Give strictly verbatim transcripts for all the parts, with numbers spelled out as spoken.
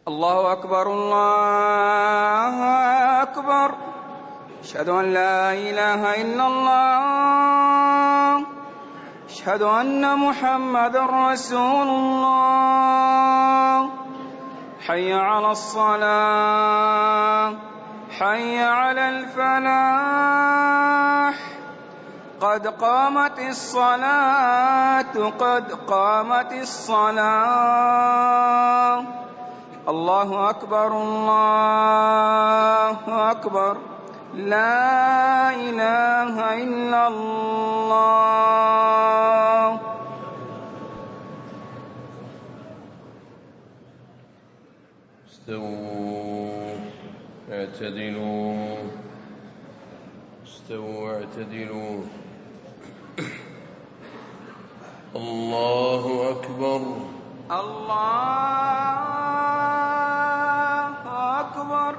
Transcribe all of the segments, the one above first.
الله أكبر الله أكبر. أشهد أن لا إله إلا الله. أشهد أن محمدًا رسول الله. حي على الصلاة، حي على الفلاح، قد قامت الصلاة، قد قامت الصلاة. الله أكبر الله أكبر. لا إله إلا الله. استووا اعتدلوا استووا اعتدلوا. الله أكبر الله أكبر.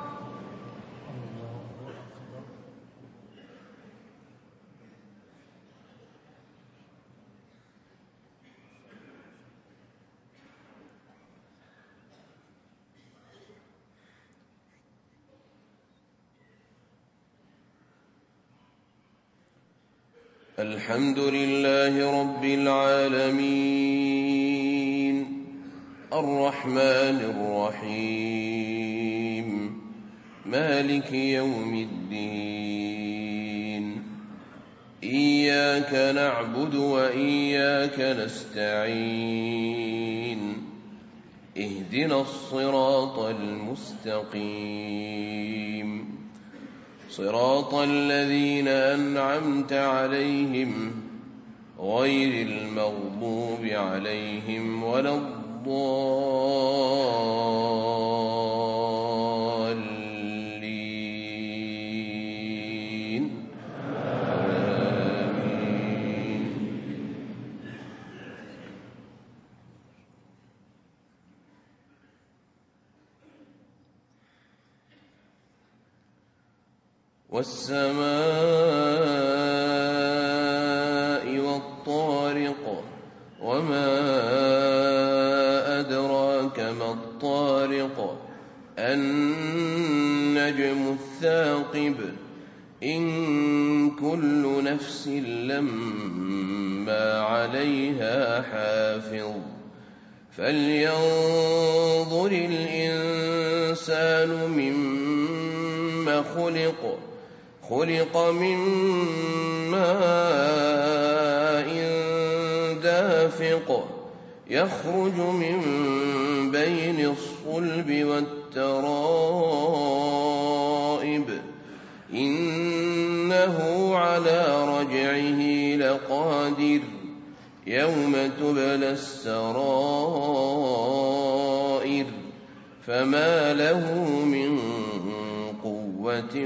الحمد لله رب العالمين الرحمن الرحيم مالك يوم الدين. إياك نعبد وإياك نستعين. اهدنا الصراط المستقيم صراط الذين أنعمت عليهم غير المغضوب عليهم ولا الضالين. آمين. والسماء والطارق وما أدراك ما الطارق. النجم الثاقب. إن كل نفس لما عليها حافظ. فلينظر الإنسان مما خلق. خلق من ماء دافق يخرج من بين الصلب والترائب. إنه على رجعه لقادر. يوم تبلى السرائر. فما له من قوة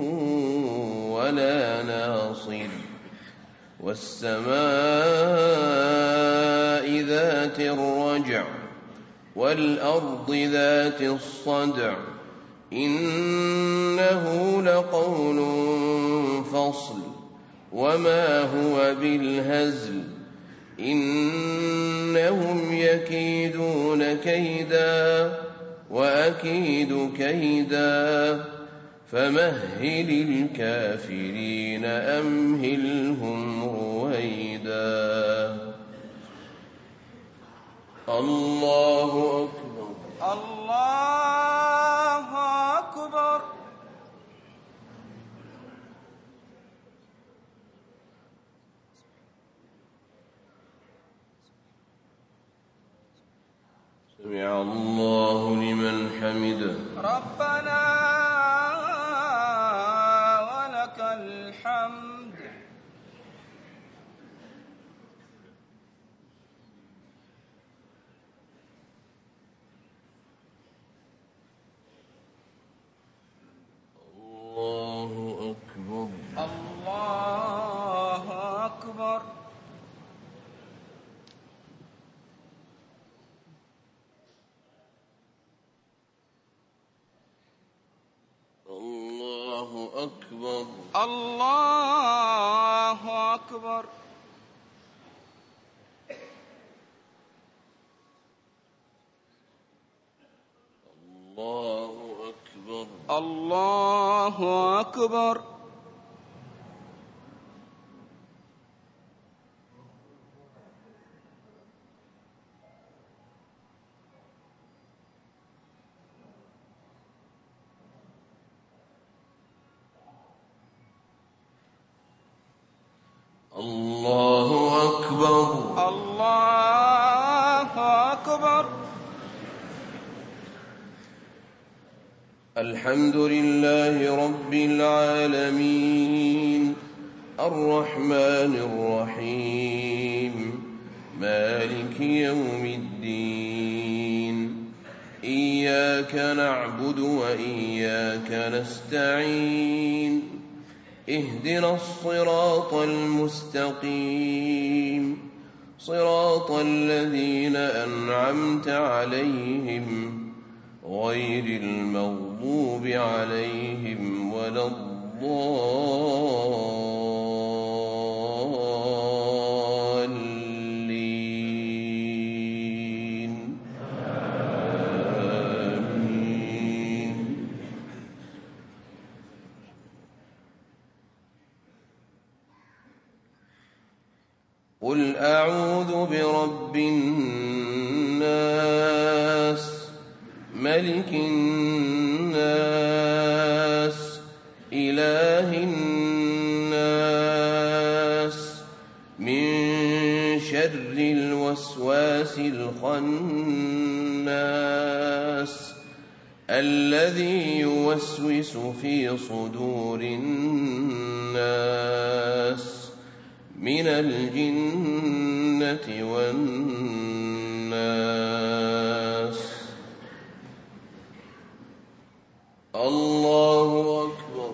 ولا ناصر. والسماء ذات الرجع والأرض ذات الصدع. إنه لقول فصل وما هو بالهزل. إنهم يكيدون كيدا وأكيد كيدا. فمهل الكافرين أمهلهم رويدا. الله أكبر الله أكبر. سمع الله لمن حمده. ربنا ولك الحمد. الله أكبر الله أكبر. الله أكبر الله أكبر. الله أكبر. الله أكبر. الله أكبر. الحمد لله رب العالمين الرحمن الرحيم مالك يوم الدين إياك نعبد وإياك نستعين اهدنا الصراط المستقيم صراط الذين أنعمت عليهم غير المغضوب عليهم ولا الضالين آمين. قل أعوذ برب الناس ملك الناس إله الناس من شر الوسواس الخناس الذي يوسوس في صدور الناس من الجنة والناس. الله أكبر.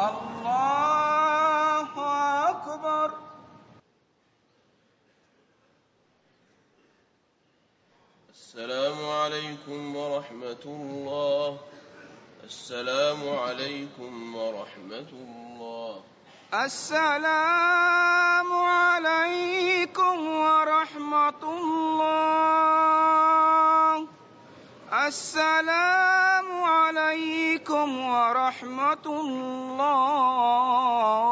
الله أكبر. السلام عليكم ورحمة الله. السلام عليكم ورحمة الله. السلام عليكم ورحمة الله. السلام عليكم ورحمة الله.